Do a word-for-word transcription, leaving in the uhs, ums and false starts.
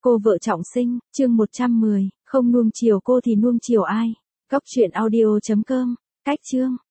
Cô vợ trọng sinh, chương một trăm mười, không nuông chiều cô thì nuông chiều ai? Cóc truyện audio chấm com, cách chương.